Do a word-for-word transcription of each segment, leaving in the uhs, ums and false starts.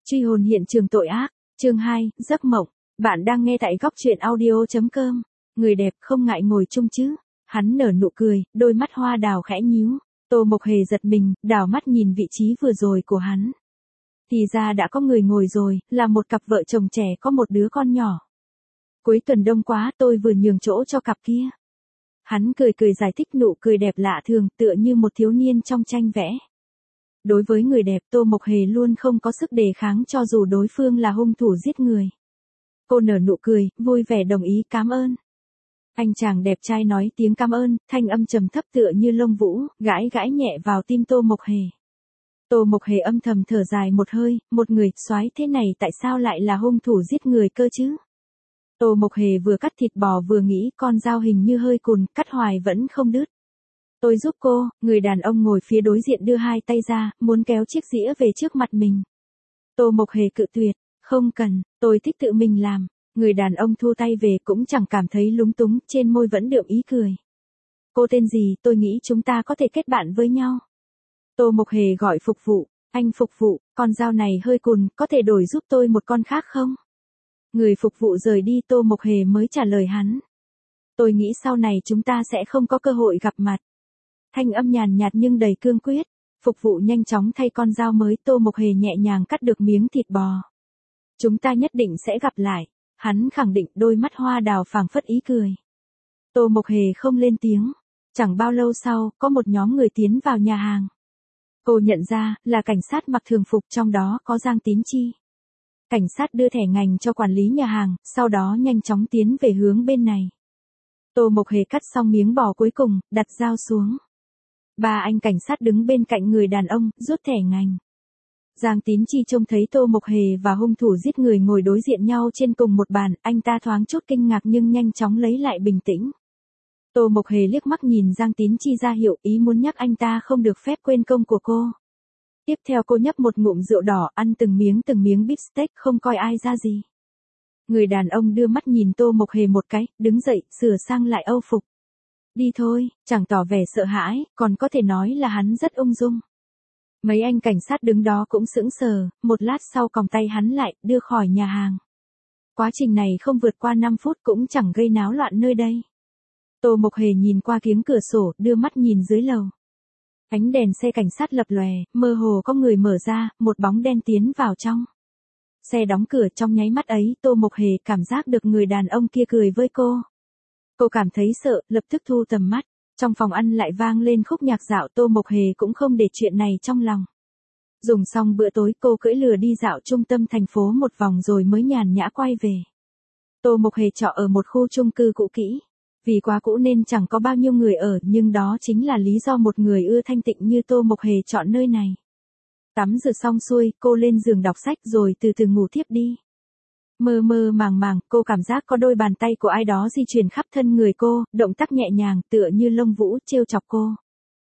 Truy hồn hiện trường tội ác, chương hai, giấc mộng. Bạn đang nghe tại góc truyện audio chấm com. Người đẹp không ngại ngồi chung chứ. Hắn nở nụ cười, đôi mắt hoa đào khẽ nhíu. Tô Mộc Hề giật mình, đảo mắt nhìn vị trí vừa rồi của hắn. Thì ra đã có người ngồi rồi, là một cặp vợ chồng trẻ có một đứa con nhỏ. Cuối tuần đông quá tôi vừa nhường chỗ cho cặp kia. Hắn cười cười giải thích, nụ cười đẹp lạ thường, tựa như một thiếu niên trong tranh vẽ. Đối với người đẹp, Tô Mộc Hề luôn không có sức đề kháng cho dù đối phương là hung thủ giết người. Cô nở nụ cười, vui vẻ đồng ý, cảm ơn. Anh chàng đẹp trai nói tiếng cảm ơn, thanh âm trầm thấp tựa như lông vũ, gãi gãi nhẹ vào tim Tô Mộc Hề. Tô Mộc Hề âm thầm thở dài một hơi, một người soái thế này tại sao lại là hung thủ giết người cơ chứ? Tô Mộc Hề vừa cắt thịt bò vừa nghĩ con dao hình như hơi cùn, cắt hoài vẫn không đứt. Tôi giúp cô, người đàn ông ngồi phía đối diện đưa hai tay ra, muốn kéo chiếc dĩa về trước mặt mình. Tô Mộc Hề cự tuyệt, không cần, tôi thích tự mình làm. Người đàn ông thu tay về cũng chẳng cảm thấy lúng túng, trên môi vẫn đượm ý cười. Cô tên gì, tôi nghĩ chúng ta có thể kết bạn với nhau. Tô Mộc Hề gọi phục vụ, anh phục vụ, con dao này hơi cùn, có thể đổi giúp tôi một con khác không? Người phục vụ rời đi, Tô Mộc Hề mới trả lời hắn. Tôi nghĩ sau này chúng ta sẽ không có cơ hội gặp mặt. Thanh âm nhàn nhạt nhưng đầy cương quyết. Phục vụ nhanh chóng thay con dao mới, Tô Mộc Hề nhẹ nhàng cắt được miếng thịt bò. Chúng ta nhất định sẽ gặp lại. Hắn khẳng định, đôi mắt hoa đào phảng phất ý cười. Tô Mộc Hề không lên tiếng. Chẳng bao lâu sau, có một nhóm người tiến vào nhà hàng. Cô nhận ra, là cảnh sát mặc thường phục, trong đó có Giang Tín Chi. Cảnh sát đưa thẻ ngành cho quản lý nhà hàng, sau đó nhanh chóng tiến về hướng bên này. Tô Mộc Hề cắt xong miếng bò cuối cùng, đặt dao xuống. Ba anh cảnh sát đứng bên cạnh người đàn ông, rút thẻ ngành. Giang Tín Chi trông thấy Tô Mộc Hề và hung thủ giết người ngồi đối diện nhau trên cùng một bàn, anh ta thoáng chút kinh ngạc nhưng nhanh chóng lấy lại bình tĩnh. Tô Mộc Hề liếc mắt nhìn Giang Tín Chi ra hiệu ý muốn nhắc anh ta không được phép quên công của cô. Tiếp theo cô nhấp một ngụm rượu đỏ, ăn từng miếng từng miếng beef steak, không coi ai ra gì. Người đàn ông đưa mắt nhìn Tô Mộc Hề một cái, đứng dậy, sửa sang lại âu phục. Đi thôi, chẳng tỏ vẻ sợ hãi, còn có thể nói là hắn rất ung dung. Mấy anh cảnh sát đứng đó cũng sững sờ, một lát sau còng tay hắn lại, đưa khỏi nhà hàng. Quá trình này không vượt qua năm phút cũng chẳng gây náo loạn nơi đây. Tô Mộc Hề nhìn qua kiếng cửa sổ, đưa mắt nhìn dưới lầu. Ánh đèn xe cảnh sát lập lòe, mơ hồ có người mở ra, một bóng đen tiến vào trong. Xe đóng cửa, trong nháy mắt ấy, Tô Mộc Hề cảm giác được người đàn ông kia cười với cô. Cô cảm thấy sợ, lập tức thu tầm mắt. Trong phòng ăn lại vang lên khúc nhạc dạo, Tô Mộc Hề cũng không để chuyện này trong lòng. Dùng xong bữa tối, cô cưỡi lừa đi dạo trung tâm thành phố một vòng rồi mới nhàn nhã quay về. Tô Mộc Hề trọ ở một khu chung cư cũ kỹ. Vì quá cũ nên chẳng có bao nhiêu người ở, nhưng đó chính là lý do một người ưa thanh tịnh như Tô Mộc Hề chọn nơi này. Tắm rửa xong xuôi, cô lên giường đọc sách rồi từ từ ngủ thiếp đi. Mơ mơ màng màng, cô cảm giác có đôi bàn tay của ai đó di chuyển khắp thân người cô, động tác nhẹ nhàng, tựa như lông vũ, trêu chọc cô.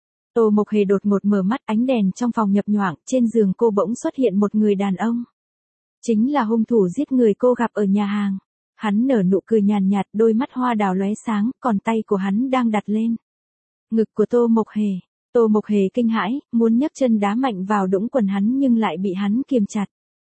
Tô Mộc Hề đột ngột mở mắt, ánh đèn trong phòng nhập nhoạng, trên giường cô bỗng xuất hiện một người đàn ông. Chính là hung thủ giết người cô gặp ở nhà hàng. Hắn nở nụ cười nhàn nhạt, đôi mắt hoa đào lóe sáng, còn tay của hắn đang đặt lên ngực của Tô Mộc Hề. Tô Mộc Hề kinh hãi, muốn nhấc chân đá mạnh vào đũng quần hắn nhưng lại bị hắn kiềm chặt.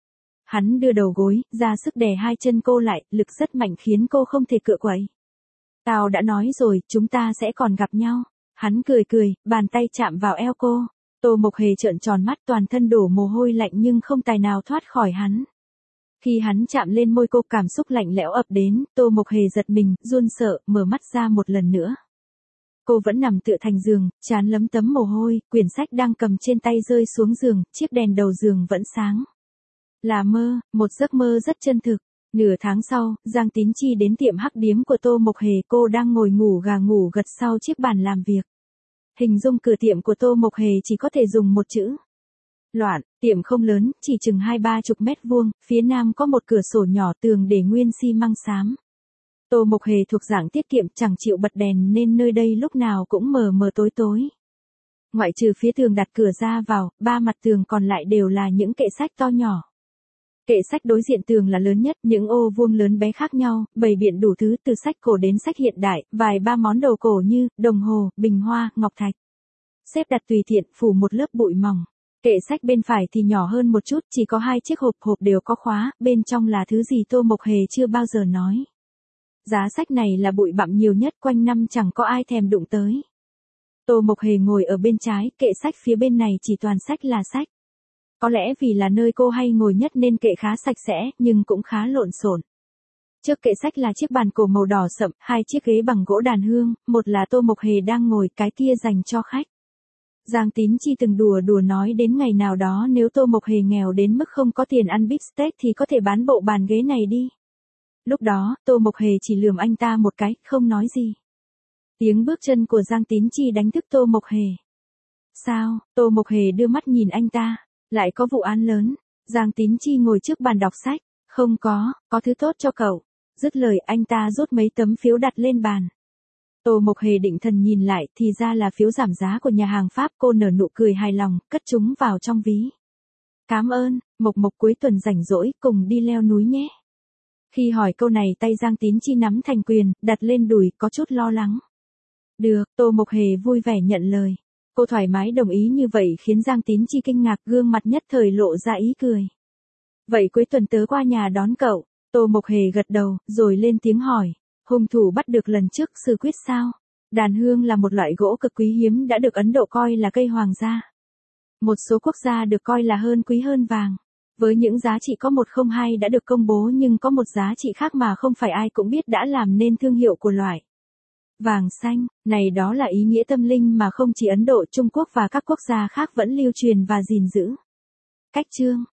Hắn đưa đầu gối, ra sức đè hai chân cô lại, lực rất mạnh khiến cô không thể cựa quậy. Tao đã nói rồi, chúng ta sẽ còn gặp nhau. Hắn cười cười, bàn tay chạm vào eo cô. Tô Mộc Hề trợn tròn mắt, toàn thân đổ mồ hôi lạnh nhưng không tài nào thoát khỏi hắn. Khi hắn chạm lên môi cô, cảm xúc lạnh lẽo ập đến, Tô Mộc Hề giật mình, run sợ, mở mắt ra một lần nữa. Cô vẫn nằm tựa thành giường, trán lấm tấm mồ hôi, quyển sách đang cầm trên tay rơi xuống giường, chiếc đèn đầu giường vẫn sáng. Là mơ, một giấc mơ rất chân thực. Nửa tháng sau, Giang Tín Chi đến tiệm hắc điếm của Tô Mộc Hề, cô đang ngồi ngủ gà ngủ gật sau chiếc bàn làm việc. Hình dung cửa tiệm của Tô Mộc Hề chỉ có thể dùng một chữ. Loạn. Tiệm không lớn, chỉ chừng hai ba chục mét vuông, phía nam có một cửa sổ nhỏ, tường để nguyên xi măng xám. Tô Mộc Hề thuộc dạng tiết kiệm, chẳng chịu bật đèn nên nơi đây lúc nào cũng mờ mờ tối tối. Ngoại trừ phía tường đặt cửa ra vào, ba mặt tường còn lại đều là những kệ sách to nhỏ. Kệ sách đối diện tường là lớn nhất, những ô vuông lớn bé khác nhau, bày biện đủ thứ từ sách cổ đến sách hiện đại, vài ba món đồ cổ như đồng hồ, bình hoa, ngọc thạch. Xếp đặt tùy tiện, phủ một lớp bụi mỏng. Kệ sách bên phải thì nhỏ hơn một chút, chỉ có hai chiếc hộp, hộp đều có khóa, bên trong là thứ gì Tô Mộc Hề chưa bao giờ nói. Giá sách này là bụi bặm nhiều nhất, quanh năm chẳng có ai thèm đụng tới. Tô Mộc Hề ngồi ở bên trái, kệ sách phía bên này chỉ toàn sách là sách. Có lẽ vì là nơi cô hay ngồi nhất nên kệ khá sạch sẽ, nhưng cũng khá lộn xộn. Trước kệ sách là chiếc bàn cổ màu đỏ sậm, hai chiếc ghế bằng gỗ đàn hương, một là Tô Mộc Hề đang ngồi, cái kia dành cho khách. Giang Tín Chi từng đùa đùa nói đến ngày nào đó nếu Tô Mộc Hề nghèo đến mức không có tiền ăn beef steak thì có thể bán bộ bàn ghế này đi. Lúc đó, Tô Mộc Hề chỉ lườm anh ta một cái, không nói gì. Tiếng bước chân của Giang Tín Chi đánh thức Tô Mộc Hề. Sao? Tô Mộc Hề đưa mắt nhìn anh ta. Lại có vụ án lớn. Giang Tín Chi ngồi trước bàn đọc sách. Không có, có thứ tốt cho cậu. Dứt lời anh ta rút mấy tấm phiếu đặt lên bàn. Tô Mộc Hề định thần nhìn lại thì ra là phiếu giảm giá của nhà hàng Pháp. Cô nở nụ cười hài lòng, cất chúng vào trong ví. Cảm ơn, Mộc Mộc cuối tuần rảnh rỗi cùng đi leo núi nhé. Khi hỏi câu này tay Giang Tín Chi nắm thành quyền, đặt lên đùi, có chút lo lắng. Được, Tô Mộc Hề vui vẻ nhận lời. Cô thoải mái đồng ý như vậy khiến Giang Tín Chi kinh ngạc, gương mặt nhất thời lộ ra ý cười. Vậy cuối tuần tớ qua nhà đón cậu. Tô Mộc Hề gật đầu, rồi lên tiếng hỏi. Hung thủ bắt được lần trước sư quyết sao? Đàn hương là một loại gỗ cực quý hiếm đã được Ấn Độ coi là cây hoàng gia. Một số quốc gia được coi là hơn quý hơn vàng. Với những giá trị có một không hai đã được công bố nhưng có một giá trị khác mà không phải ai cũng biết đã làm nên thương hiệu của loại vàng xanh, này đó là ý nghĩa tâm linh mà không chỉ Ấn Độ, Trung Quốc và các quốc gia khác vẫn lưu truyền và gìn giữ. Cách chương